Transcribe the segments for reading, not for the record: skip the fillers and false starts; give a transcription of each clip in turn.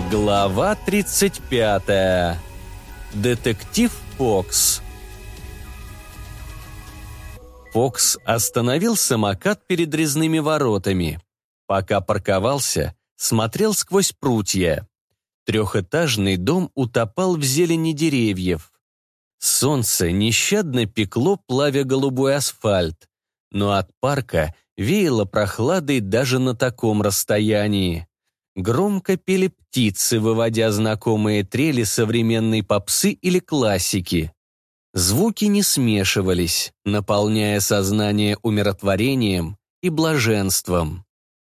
Глава 35. Детектив Фокс. Фокс остановил самокат перед резными воротами. Пока парковался, смотрел сквозь прутья. Трехэтажный дом утопал в зелени деревьев. Солнце нещадно пекло, плавя голубой асфальт, но от парка веяло прохладой даже на таком расстоянии. Громко пели птицы, выводя знакомые трели современной попсы или классики. Звуки не смешивались, наполняя сознание умиротворением и блаженством.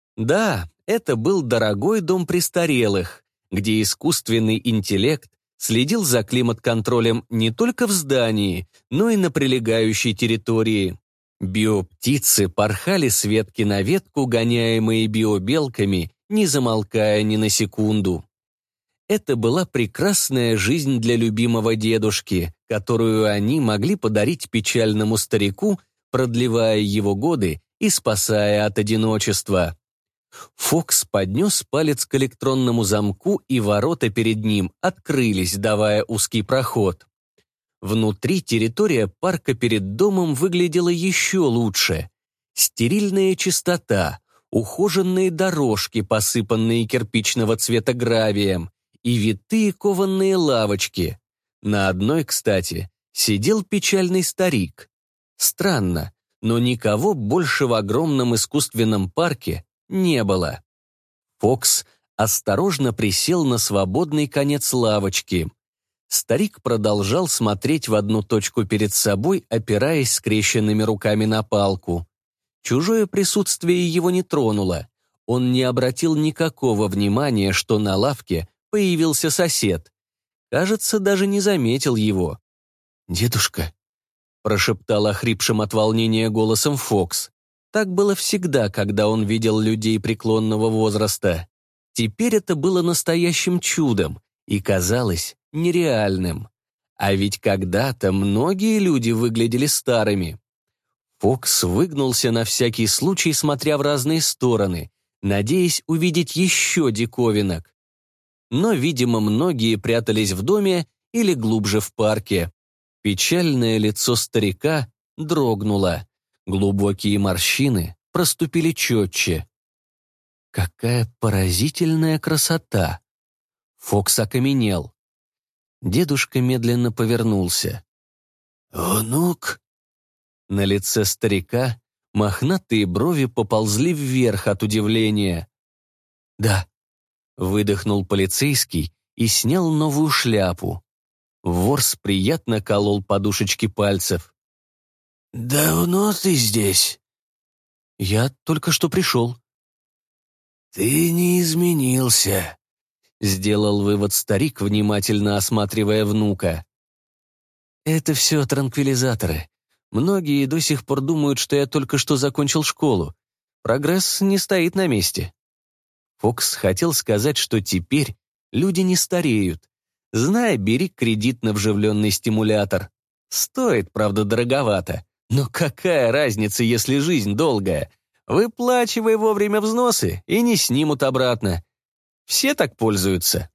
Да, это был дорогой дом престарелых, где искусственный интеллект следил за климат-контролем не только в здании, но и на прилегающей территории. Биоптицы порхали с ветки на ветку, гоняемые биобелками, не замолкая ни на секунду. Это была прекрасная жизнь для любимого дедушки, которую они могли подарить печальному старику, продлевая его годы и спасая от одиночества. Фокс поднес палец к электронному замку, и ворота перед ним открылись, давая узкий проход. Внутри территория парка перед домом выглядела еще лучше. Стерильная чистота, ухоженные дорожки, посыпанные кирпичного цвета гравием, и витые кованные лавочки. На одной, кстати, сидел печальный старик. Странно, но никого больше в огромном искусственном парке не было. Фокс осторожно присел на свободный конец лавочки. Старик продолжал смотреть в одну точку перед собой, опираясь скрещенными руками на палку. Чужое присутствие его не тронуло. Он не обратил никакого внимания, что на лавке появился сосед. Кажется, даже не заметил его. «Дедушка», — прошептал охрипшим от волнения голосом Фокс. Так было всегда, когда он видел людей преклонного возраста. Теперь это было настоящим чудом и казалось нереальным. А ведь когда-то многие люди выглядели старыми. Фокс выгнулся на всякий случай, смотря в разные стороны, надеясь увидеть еще диковинок. Но, видимо, многие прятались в доме или глубже в парке. Печальное лицо старика дрогнуло. Глубокие морщины проступили четче. Какая поразительная красота! Фокс окаменел. Дедушка медленно повернулся. «Внук?» На лице старика мохнатые брови поползли вверх от удивления. «Да», — выдохнул полицейский и снял новую шляпу. Ворс приятно колол подушечки пальцев. «Давно ты здесь?» «Я только что пришел». «Ты не изменился», — сделал вывод старик, внимательно осматривая внука. «Это все транквилизаторы. Многие до сих пор думают, что я только что закончил школу. Прогресс не стоит на месте». Фокс хотел сказать, что теперь люди не стареют. Знай, бери кредит на вживленный стимулятор. Стоит, правда, дороговато. Но какая разница, если жизнь долгая? Выплачивай вовремя взносы и не снимут обратно. Все так пользуются.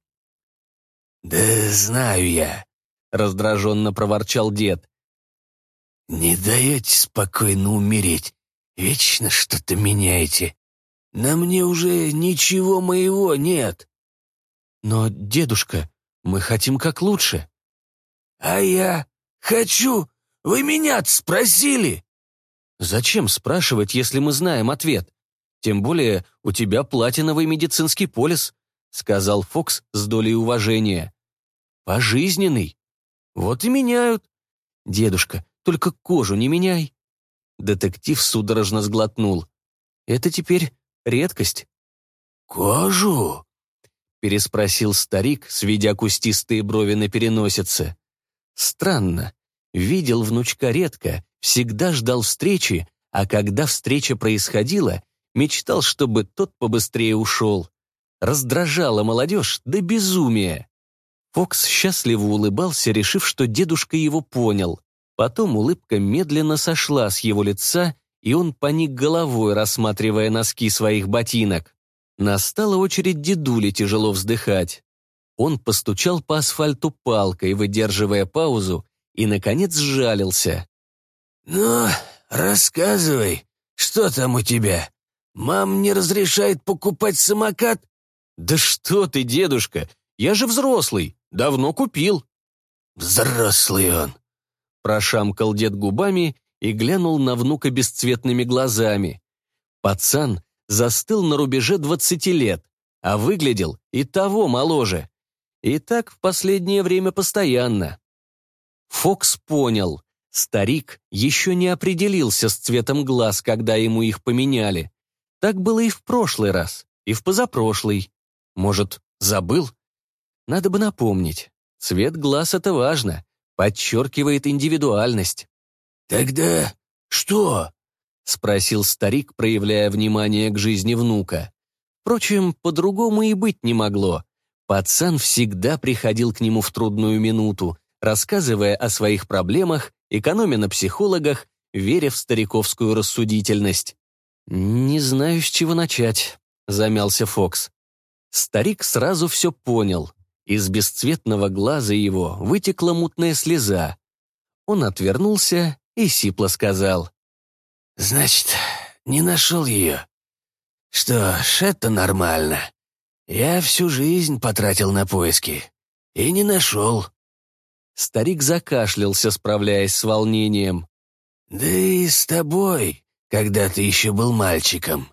«Да знаю я», — раздраженно проворчал дед. «Не даете спокойно умереть. Вечно что-то меняете. На мне уже ничего моего нет». «Но, дедушка, мы хотим как лучше». «А я хочу. Вы меня-то спросили?» «Зачем спрашивать, если мы знаем ответ? Тем более у тебя платиновый медицинский полис», — сказал Фокс с долей уважения. «Пожизненный. Вот и меняют. Дедушка, только кожу не меняй». Детектив судорожно сглотнул. «Это теперь редкость». «Кожу?» — переспросил старик, сведя кустистые брови на переносице. «Странно. Видел внучка редко, всегда ждал встречи, а когда встреча происходила, мечтал, чтобы тот побыстрее ушел. Раздражала молодежь до безумия». Фокс счастливо улыбался, решив, что дедушка его понял. Потом улыбка медленно сошла с его лица, и он поник головой, рассматривая носки своих ботинок. Настала очередь дедули тяжело вздыхать. Он постучал по асфальту палкой, выдерживая паузу, и, наконец, сжалился. «Ну, рассказывай, что там у тебя? Мам не разрешает покупать самокат?» «Да что ты, дедушка, я же взрослый, давно купил». «Взрослый он», — прошамкал дед губами и глянул на внука бесцветными глазами. Пацан застыл на рубеже 20 лет, а выглядел и того моложе. И так в последнее время постоянно. Фокс понял, старик еще не определился с цветом глаз, когда ему их поменяли. Так было и в прошлый раз, и в позапрошлый. Может, забыл? Надо бы напомнить. Цвет глаз — это важно, подчеркивает индивидуальность. «Тогда что?» — спросил старик, проявляя внимание к жизни внука. Впрочем, по-другому и быть не могло. Пацан всегда приходил к нему в трудную минуту, рассказывая о своих проблемах, экономя на психологах, веря в стариковскую рассудительность. «Не знаю, с чего начать», — замялся Фокс. Старик сразу все понял. Из бесцветного глаза его вытекла мутная слеза. Он отвернулся и сипло сказал. «Значит, не нашел ее. Что ж, это нормально. Я всю жизнь потратил на поиски. И не нашел». Старик закашлялся, справляясь с волнением. «Да и с тобой, когда ты еще был мальчиком».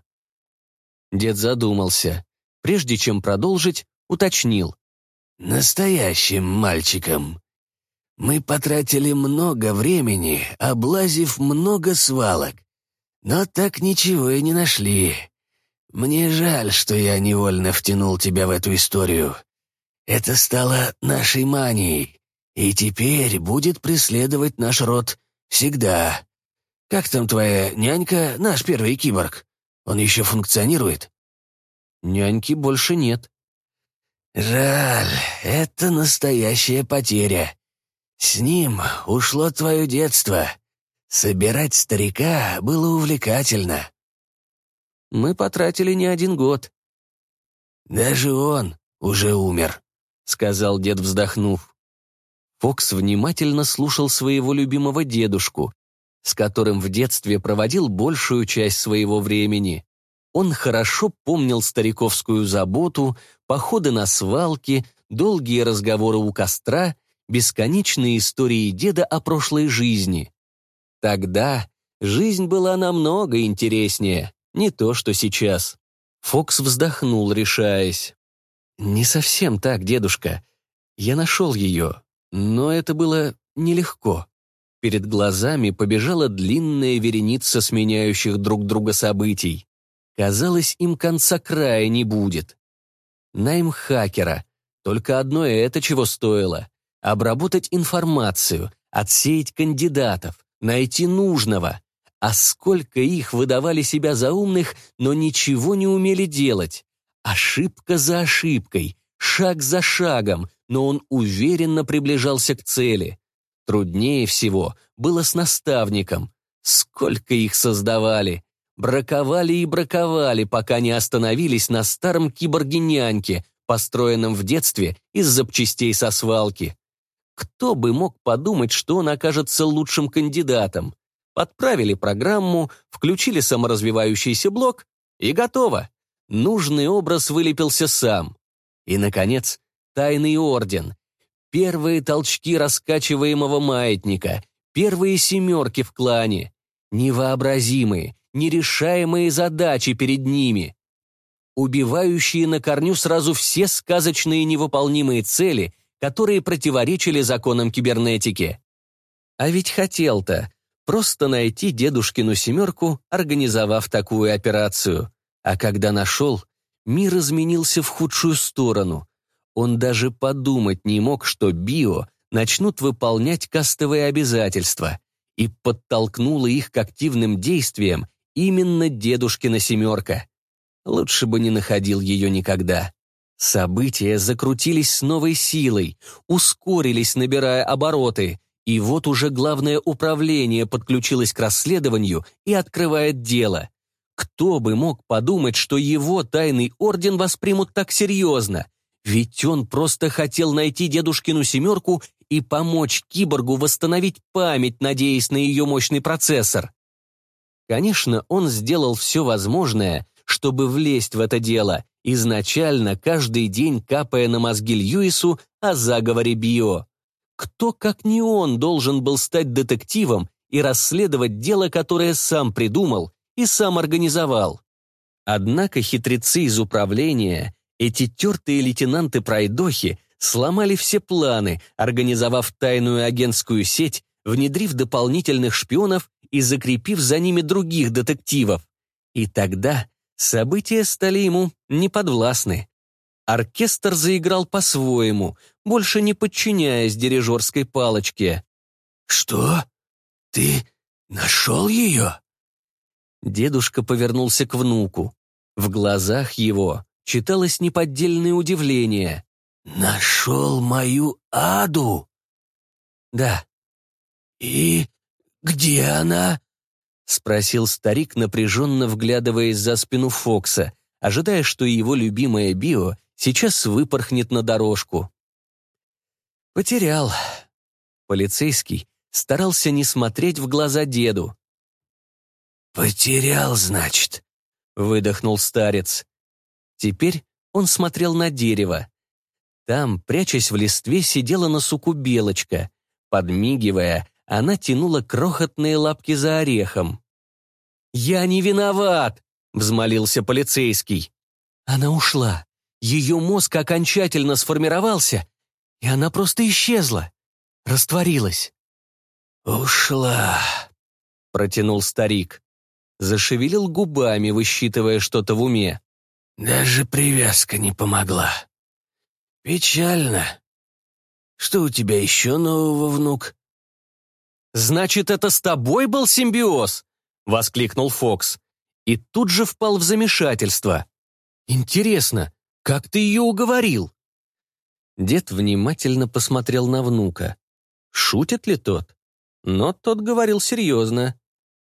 Дед задумался. Прежде чем продолжить, уточнил. «Настоящим мальчиком. Мы потратили много времени, облазив много свалок, но так ничего и не нашли. Мне жаль, что я невольно втянул тебя в эту историю. Это стало нашей манией, и теперь будет преследовать наш род всегда. Как там твоя нянька, наш первый киборг? Он еще функционирует?» «Няньки больше нет». «Жаль, это настоящая потеря. С ним ушло твое детство. Собирать старика было увлекательно». «Мы потратили не 1 год». «Даже он уже умер», — сказал дед, вздохнув. Фокс внимательно слушал своего любимого дедушку, с которым в детстве проводил большую часть своего времени. Он хорошо помнил стариковскую заботу, походы на свалки, долгие разговоры у костра, бесконечные истории деда о прошлой жизни. Тогда жизнь была намного интереснее, не то что сейчас. Фокс вздохнул, решаясь. «Не совсем так, дедушка. Я нашел ее, но это было нелегко». Перед глазами побежала длинная вереница сменяющих друг друга событий. Казалось, им конца края не будет. Найм хакера. Только одно это чего стоило. Обработать информацию, отсеять кандидатов, найти нужного. А сколько их выдавали себя за умных, но ничего не умели делать. Ошибка за ошибкой, шаг за шагом, но он уверенно приближался к цели. Труднее всего было с наставником. Сколько их создавали. Браковали и браковали, пока не остановились на старом киборге-няньке, построенном в детстве из запчастей со свалки. Кто бы мог подумать, что он окажется лучшим кандидатом? Подправили программу, включили саморазвивающийся блок, и готово. Нужный образ вылепился сам. И, наконец, тайный орден. Первые толчки раскачиваемого маятника, первые 7 в клане. Невообразимые, нерешаемые задачи перед ними. Убивающие на корню сразу все сказочные невыполнимые цели, которые противоречили законам кибернетики. А ведь хотел-то просто найти дедушкину 7, организовав такую операцию. А когда нашел, мир изменился в худшую сторону. Он даже подумать не мог, что био начнут выполнять кастовые обязательства, и подтолкнуло их к активным действиям именно дедушкина 7. Лучше бы не находил ее никогда. События закрутились с новой силой, ускорились, набирая обороты, и вот уже главное управление подключилось к расследованию и открывает дело. Кто бы мог подумать, что его тайный орден воспримут так серьезно? Ведь он просто хотел найти дедушкину семерку и помочь киборгу восстановить память, надеясь на ее мощный процессор. Конечно, он сделал все возможное, чтобы влезть в это дело, изначально каждый день капая на мозги Льюису о заговоре Био. Кто, как не он, должен был стать детективом и расследовать дело, которое сам придумал и сам организовал? Однако хитрецы из управления, эти тертые лейтенанты-пройдохи, сломали все планы, организовав тайную агентскую сеть, внедрив дополнительных шпионов и закрепив за ними других детективов. И тогда события стали ему неподвластны. Оркестр заиграл по-своему, больше не подчиняясь дирижерской палочке. «Что? Ты нашел ее?» Дедушка повернулся к внуку. В глазах его читалось неподдельное удивление. «Нашел мою Аду?» «Да». «И где она?» — спросил старик, напряженно вглядываясь за спину Фокса, ожидая, что его любимая Био сейчас выпорхнет на дорожку. «Потерял». Полицейский старался не смотреть в глаза деду. «Потерял, значит?» — выдохнул старец. Теперь он смотрел на дерево. Там, прячась в листве, сидела на суку белочка. Подмигивая, она тянула крохотные лапки за орехом. «Я не виноват!» — взмолился полицейский. Она ушла. Ее мозг окончательно сформировался, и она просто исчезла, растворилась. «Ушла», — протянул старик. Зашевелил губами, высчитывая что-то в уме. «Даже привязка не помогла. Печально. Что у тебя еще нового, внук?» «Значит, это с тобой был симбиоз?» — воскликнул Фокс. И тут же впал в замешательство. «Интересно, как ты ее уговорил?» Дед внимательно посмотрел на внука. Шутит ли тот? Но тот говорил серьезно.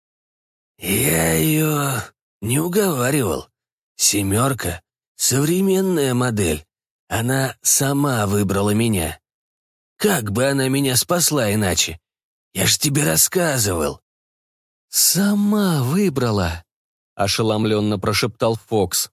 «Я ее не уговаривал. Семерка — современная модель. Она сама выбрала меня. Как бы она меня спасла иначе? Я ж тебе рассказывал». «Сама выбрала», — ошеломленно прошептал Фокс.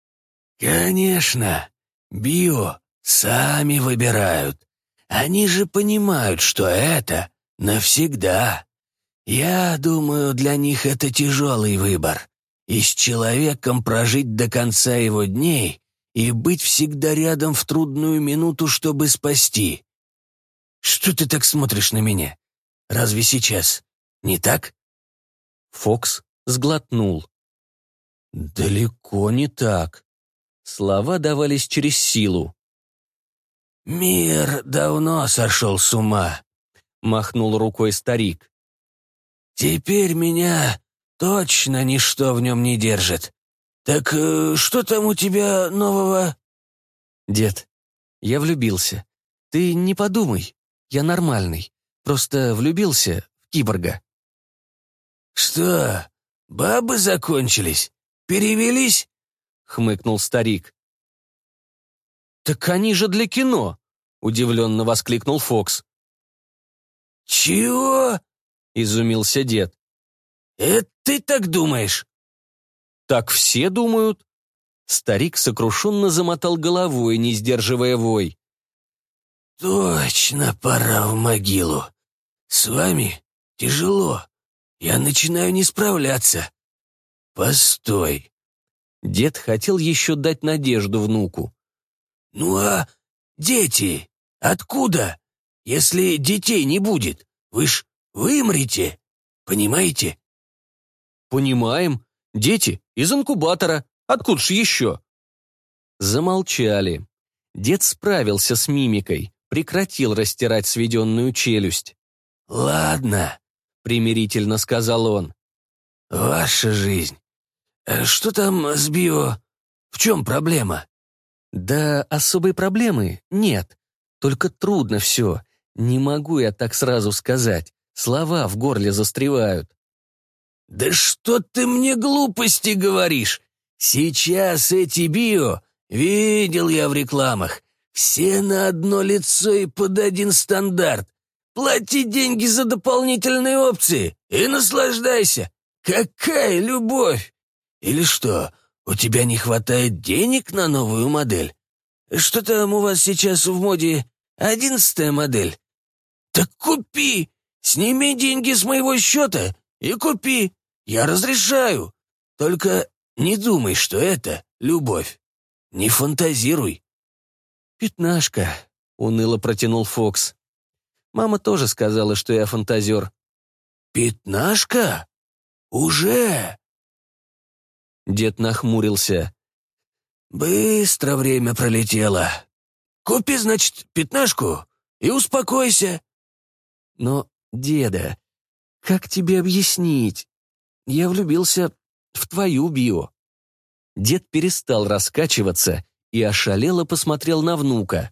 «Конечно. Био сами выбирают. Они же понимают, что это навсегда. Я думаю, для них это тяжелый выбор. И с человеком прожить до конца его дней и быть всегда рядом в трудную минуту, чтобы спасти. Что ты так смотришь на меня? Разве сейчас не так?» Фокс сглотнул. «Далеко не так». Слова давались через силу. «Мир давно сошел с ума», — махнул рукой старик. «Теперь меня точно ничто в нем не держит. Так что там у тебя нового?» «Дед, я влюбился. Ты не подумай, я нормальный. Просто влюбился в киборга». «Что, бабы закончились? Перевелись?» — хмыкнул старик. «Так они же для кино!» — удивленно воскликнул Фокс. «Чего?» — изумился дед. «Это ты так думаешь?» «Так все думают». Старик сокрушенно замотал головой, не сдерживая вой. «Точно пора в могилу. С вами тяжело. Я начинаю не справляться. Постой». Дед хотел еще дать надежду внуку. «Ну а дети? Откуда? Если детей не будет, вы ж вымрете. Понимаете?» «Понимаем. Дети из инкубатора. Откуда ж еще?» Замолчали. Дед справился с мимикой, прекратил растирать сведенную челюсть. «Ладно», — примирительно сказал он. «Ваша жизнь. Что там с био? В чем проблема?» «Да особой проблемы нет. Только трудно все. Не могу я так сразу сказать. Слова в горле застревают». «Да что ты мне глупости говоришь? Сейчас эти био, видел я в рекламах, Все на одно лицо и под один стандарт. Плати деньги за дополнительные опции и наслаждайся. Какая любовь! Или что, у тебя не хватает денег на новую модель? Что там у вас сейчас в моде? 11-я модель? Так купи! Сними деньги с моего счета и купи. Я разрешаю. Только не думай, что это любовь. Не фантазируй. «Пятнашка», — уныло протянул Фокс. «Мама тоже сказала, что я фантазер». «Пятнашка? Уже?» Дед нахмурился. «Быстро время пролетело. Купи, значит, пятнашку и успокойся». «Но, деда, как тебе объяснить? Я влюбился в твою био». Дед перестал раскачиваться и ошалело посмотрел на внука.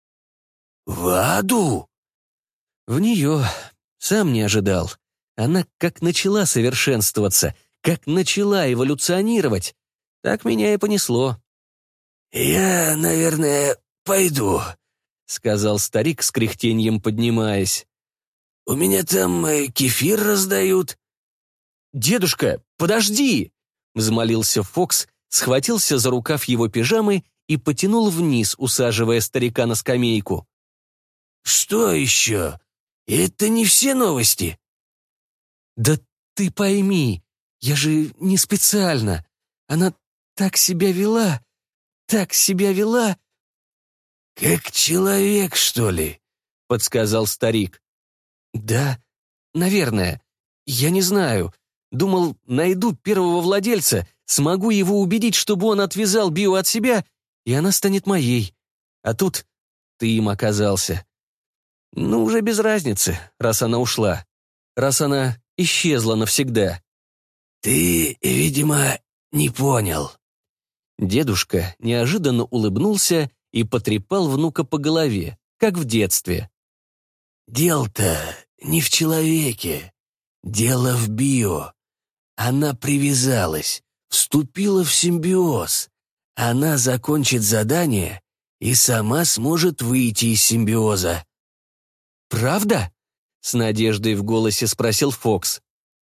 «В аду?» В нее. Сам не ожидал. Она как начала совершенствоваться, как начала эволюционировать, так меня и понесло. «Я, наверное, пойду», — сказал старик с кряхтеньем, поднимаясь. «У меня там кефир раздают». «Дедушка, подожди!» — взмолился Фокс, схватился за рукав его пижамы и потянул вниз, усаживая старика на скамейку. «Что еще? Это не все новости». «Да ты пойми, я же не специально. Она так себя вела, так себя вела». «Как человек, что ли?» — подсказал старик. «Да, наверное. Я не знаю. Думал, найду первого владельца, смогу его убедить, чтобы он отвязал био от себя, и она станет моей. А тут ты им оказался. Ну, уже без разницы, раз она ушла. Раз она исчезла навсегда». «Ты, видимо, не понял». Дедушка неожиданно улыбнулся и потрепал внука по голове, как в детстве. «Дело-то не в человеке. Дело в био. Она привязалась, вступила в симбиоз. Она закончит задание и сама сможет выйти из симбиоза». «Правда?» — с надеждой в голосе спросил Фокс.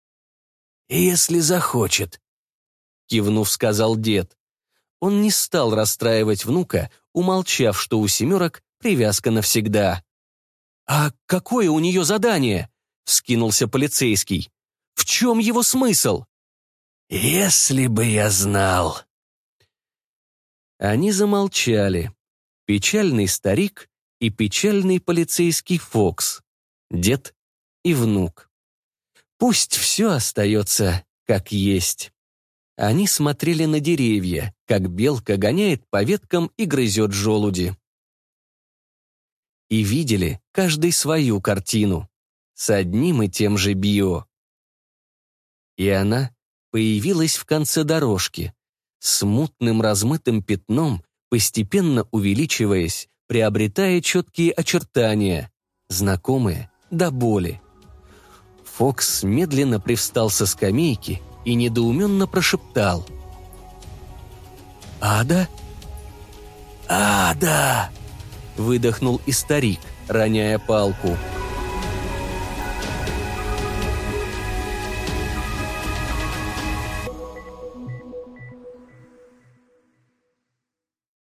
«Если захочет», — кивнув, сказал дед. Он не стал расстраивать внука, умолчав, что у семерок привязка навсегда. «А какое у нее задание?» — вскинулся полицейский. «В чем его смысл?» «Если бы я знал». Они замолчали. Печальный старик и печальный полицейский Фокс. Дед и внук. Пусть все остается как есть. Они смотрели на деревья, как белка гоняет по веткам и грызет желуди. И видели каждый свою картину, с одним и тем же био. И она появилась в конце дорожки, смутным размытым пятном, постепенно увеличиваясь, приобретая четкие очертания, знакомые до боли. Фокс медленно привстал со скамейки и недоуменно прошептал: «Ада?» «Ада!» — выдохнул и старик, роняя палку.